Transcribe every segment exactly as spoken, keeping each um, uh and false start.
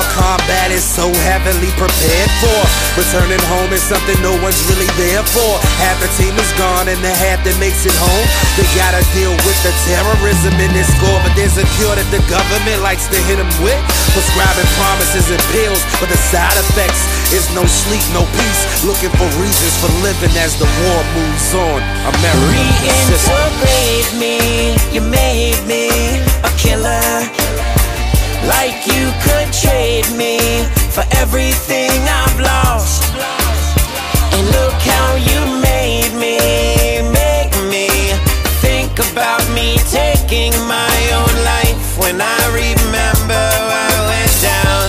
combat is so heavily prepared for. Returning home is something no one's really there for. Half the team is gone and the half that makes it home, they gotta deal with the terrorism in this score. But there's a cure that the government likes to hit them with, prescribing promises and pills, but the side effects is no sleep, no peace, looking for reasons for living as the war moves on. America, reintegrate me, you made me a killer. Like you could trade me for everything I've lost. And look how you made me, make me think about me taking my own life when I remember I went down.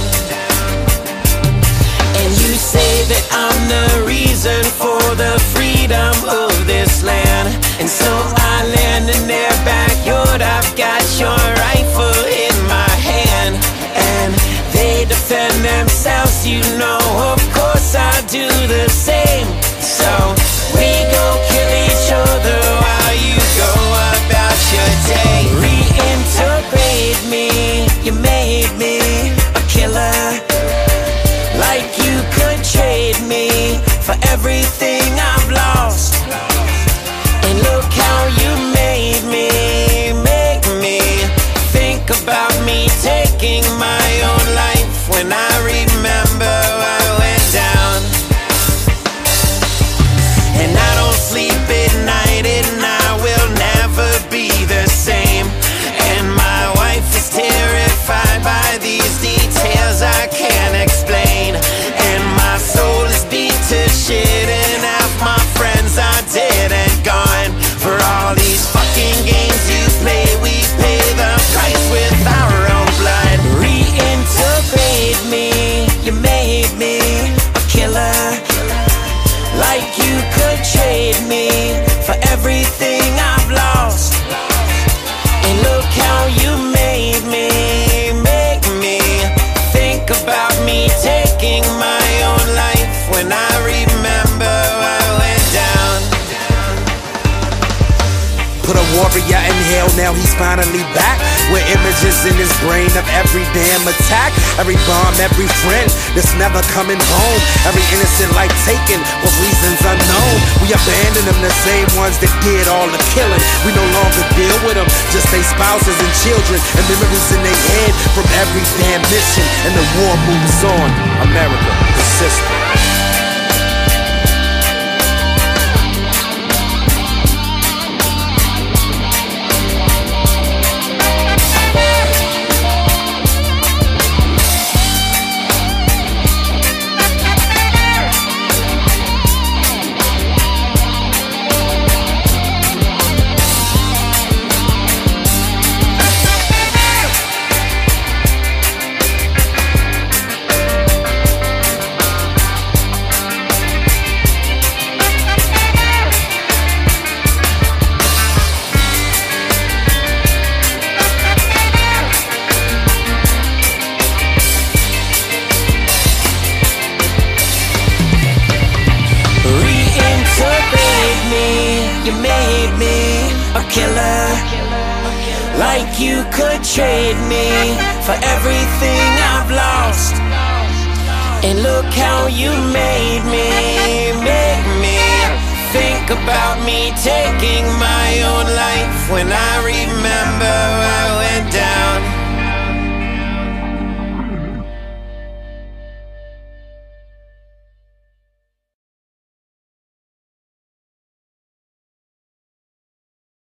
And you say that I'm the reason for the freedom of this land. And so I land in their backyard, I've got your rifle in my hand. And they defend themselves, you know, of course I do the same. So we go kill each other while you go about your day. Reintegrate me, you made me a killer. Like you could trade me for everything I've lost. And look how you made me, make me think about me taking my own life when I remember I went down. And I don't sleep at night and I will never be the same. And my wife is terrified by these details I can't explain. And my soul is beat to shit and half my friends are dead and gone. For all these fucking games you play, we pay the price with our own blood. Reintegrate me, you made me a killer. Like you could trade me for everything I've lost. And look how you made me, make me think about me taking my own life when I remember I went down. Put a warrior in hell, now he's finally back, with images in his brain of every damn attack, every bomb, every friend that's never coming home, every innocent life taken for reasons unknown. We abandon them, the same ones that did all the killing. We no longer deal with them, just their spouses and children, and memories in their head from every damn mission. And the war moves on. America, the system. You made me a killer. Like you could trade me for everything I've lost. And look how you made me, make me think about me taking my own life when I remember I went down.